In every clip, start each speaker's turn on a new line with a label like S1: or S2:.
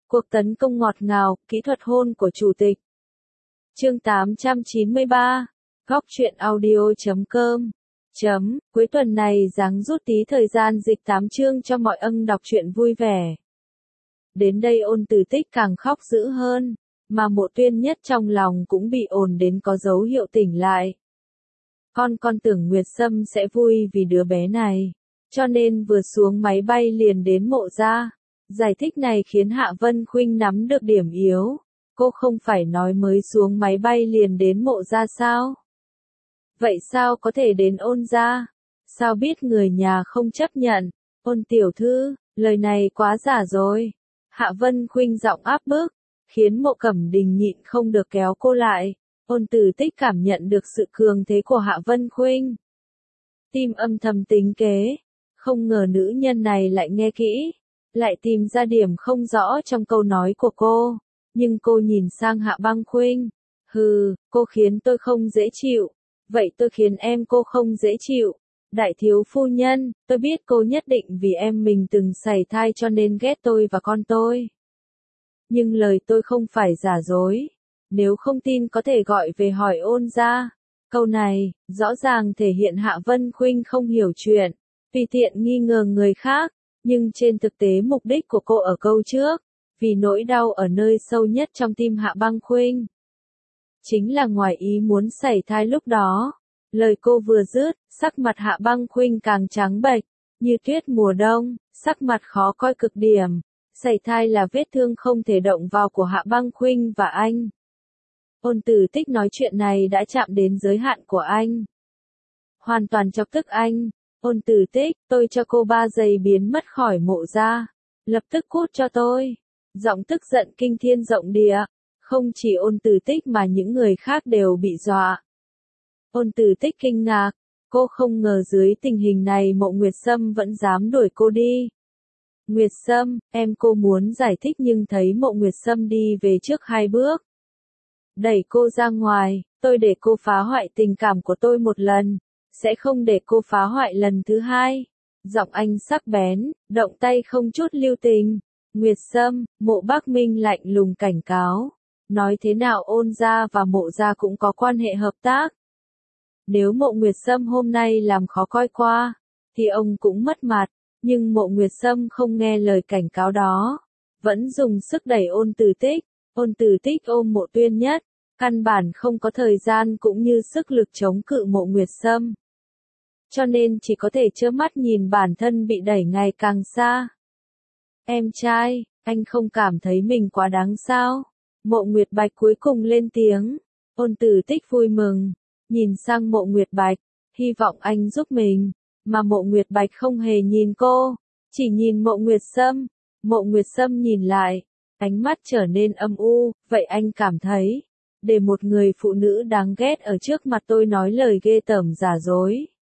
S1: Cuộc tấn công ngọt ngào, kỹ thuật hôn của chủ tịch. Chương 893. Góc truyện audio.com. Cuối tuần này ráng rút tí thời gian dịch 8 chương cho mọi ân đọc truyện vui vẻ. Đến đây Ôn Tử Tích càng khóc dữ hơn, mà Mộ Tuyên Nhất trong lòng cũng bị ồn đến có dấu hiệu tỉnh lại. Con tưởng Nguyệt Sâm sẽ vui vì đứa bé này, cho nên vừa xuống máy bay liền đến Mộ gia. Giải thích này khiến Hạ Vân Khuynh nắm được điểm yếu. Cô không phải nói mới xuống máy bay liền đến Mộ gia sao? Vậy sao có thể đến Ôn gia? Sao biết người nhà không chấp nhận? Ôn tiểu thư, lời này quá giả rồi. Hạ Vân Khuynh giọng áp bức, khiến Mộ Cẩm Đình nhịn không được kéo cô lại. Ôn Tử Tích cảm nhận được sự cường thế của Hạ Vân Khuynh. Tim âm thầm tính kế, không ngờ nữ nhân này lại nghe kỹ, lại tìm ra điểm không rõ trong câu nói của cô. Nhưng cô nhìn sang Hạ Băng Khuynh. Hừ, cô khiến tôi không dễ chịu. Vậy tôi khiến em cô không dễ chịu. Đại thiếu phu nhân, tôi biết cô nhất định vì em mình từng sảy thai cho nên ghét tôi và con tôi. Nhưng lời tôi không phải giả dối. Nếu không tin có thể gọi về hỏi Ôn gia. Câu này, rõ ràng thể hiện Hạ Vân Khuynh không hiểu chuyện, tùy tiện nghi ngờ người khác. Nhưng trên thực tế mục đích của cô ở câu trước, vì nỗi đau ở nơi sâu nhất trong tim Hạ Băng Khuynh. Chính là ngoài ý muốn sảy thai lúc đó. Lời cô vừa dứt, sắc mặt Hạ Băng Khuynh càng trắng bệch, như tuyết mùa đông, sắc mặt khó coi cực điểm. Sảy thai là vết thương không thể động vào của Hạ Băng Khuynh và anh. Ôn Tử Tích nói chuyện này đã chạm đến giới hạn của anh. Hoàn toàn chọc tức anh. Ôn Tử Tích, tôi cho cô 3 giây biến mất khỏi Mộ gia. Lập tức cút cho tôi. Giọng tức giận kinh thiên rộng địa. Không chỉ Ôn Tử Tích mà những người khác đều bị dọa. Ôn Tử Tích kinh ngạc. Cô không ngờ dưới tình hình này Mộ Nguyệt Sâm vẫn dám đuổi cô đi. Nguyệt Sâm, em cô muốn giải thích nhưng thấy Mộ Nguyệt Sâm đi về trước 2 bước. Đẩy cô ra ngoài, tôi để cô phá hoại tình cảm của tôi một lần. Sẽ không để cô phá hoại lần thứ 2. Giọng anh sắc bén, động tay không chút lưu tình. Nguyệt Sâm, Mộ Bắc Minh lạnh lùng cảnh cáo. Nói thế nào Ôn gia và Mộ gia cũng có quan hệ hợp tác. Nếu Mộ Nguyệt Sâm hôm nay làm khó coi qua, thì ông cũng mất mặt. Nhưng Mộ Nguyệt Sâm không nghe lời cảnh cáo đó. Vẫn dùng sức đẩy Ôn Tử Tích. Ôn Tử Tích ôm Mộ Tuyên Nhất. Căn bản không có thời gian cũng như sức lực chống cự Mộ Nguyệt Sâm. Cho nên chỉ có thể trơ mắt nhìn bản thân bị đẩy ngày càng xa. Em trai, anh không cảm thấy mình quá đáng sao? Mộ Nguyệt Bạch cuối cùng lên tiếng. Ôn Tử Tích vui mừng, nhìn sang Mộ Nguyệt Bạch, hy vọng anh giúp mình. Mà Mộ Nguyệt Bạch không hề nhìn cô, chỉ nhìn Mộ Nguyệt Sâm. Mộ Nguyệt Sâm nhìn lại, ánh mắt trở nên âm u. Vậy anh cảm thấy, để một người phụ nữ đáng ghét ở trước mặt tôi nói lời ghê tởm giả dối,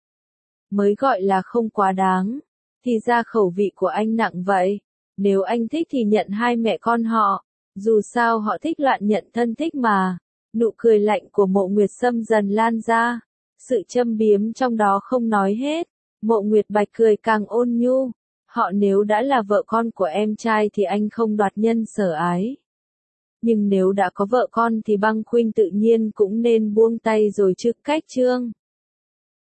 S1: mới gọi là không quá đáng. Thì ra khẩu vị của anh nặng vậy. Nếu anh thích thì nhận 2 mẹ con họ. Dù sao họ thích loạn nhận thân thích mà. Nụ cười lạnh của Mộ Nguyệt Sâm dần lan ra. Sự châm biếm trong đó không nói hết. Mộ Nguyệt Bạch cười càng ôn nhu. Họ nếu đã là vợ con của em trai thì anh không đoạt nhân sở ái. Nhưng nếu đã có vợ con thì Băng Khuynh tự nhiên cũng nên buông tay rồi chứ cách chương.